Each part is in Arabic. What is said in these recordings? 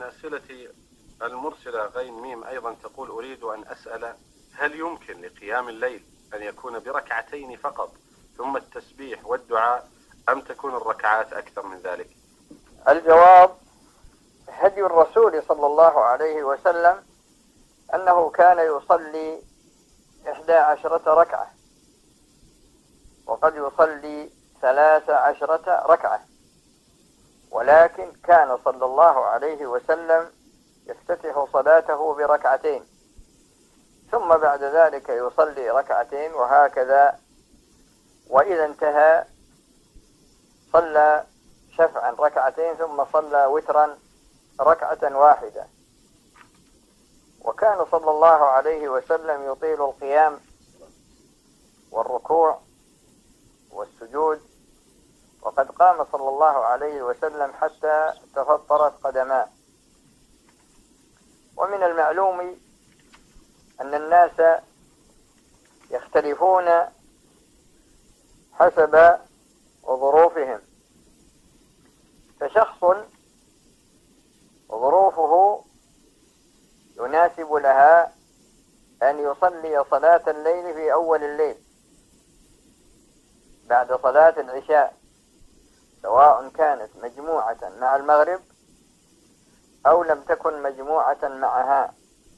أسئلتي المرسلة غين ميم أيضا تقول: أريد أن أسأل هل يمكن لقيام الليل أن يكون بركعتين فقط ثم التسبيح والدعاء، أم تكون الركعات أكثر من ذلك؟ الجواب: هدي الرسول صلى الله عليه وسلم أنه كان يصلي 11 ركعة، وقد يصلي 13 ركعة، ولكن كان صلى الله عليه وسلم يفتتح صلاته بركعتين، ثم بعد ذلك يصلي ركعتين، وهكذا. وإذا انتهى صلى شفعا ركعتين، ثم صلى وترا ركعة واحدة. وكان صلى الله عليه وسلم يطيل القيام والركوع والسجود، وقد قام صلى الله عليه وسلم حتى تفطرت قدماه. ومن المعلوم أن الناس يختلفون حسب ظروفهم، فشخص ظروفه يناسب لها أن يصلي صلاة الليل في أول الليل بعد صلاة العشاء، سواء كانت مجموعة مع المغرب أو لم تكن مجموعة معها،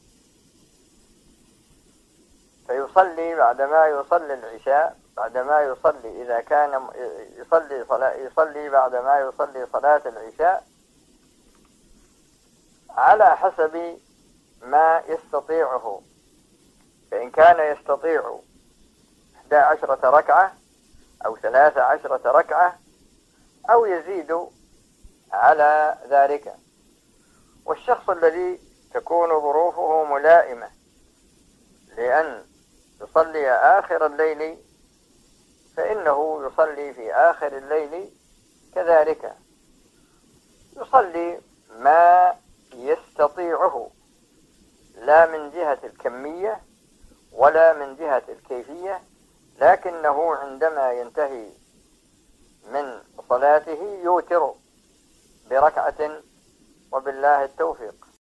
فيصلي بعدما يصلي العشاء، بعدما يصلي إذا كان يصلي بعدما يصلي صلاة العشاء على حسب ما يستطيعه. فإن كان يستطيع 11 ركعة أو 13 ركعة أو يزيد على ذلك. والشخص الذي تكون ظروفه ملائمة لأن يصلي آخر الليل فإنه يصلي في آخر الليل كذلك، يصلي ما يستطيعه، لا من جهة الكمية ولا من جهة الكيفية، لكنه عندما ينتهي من صلاته يوتر بركعة، وبالله التوفيق.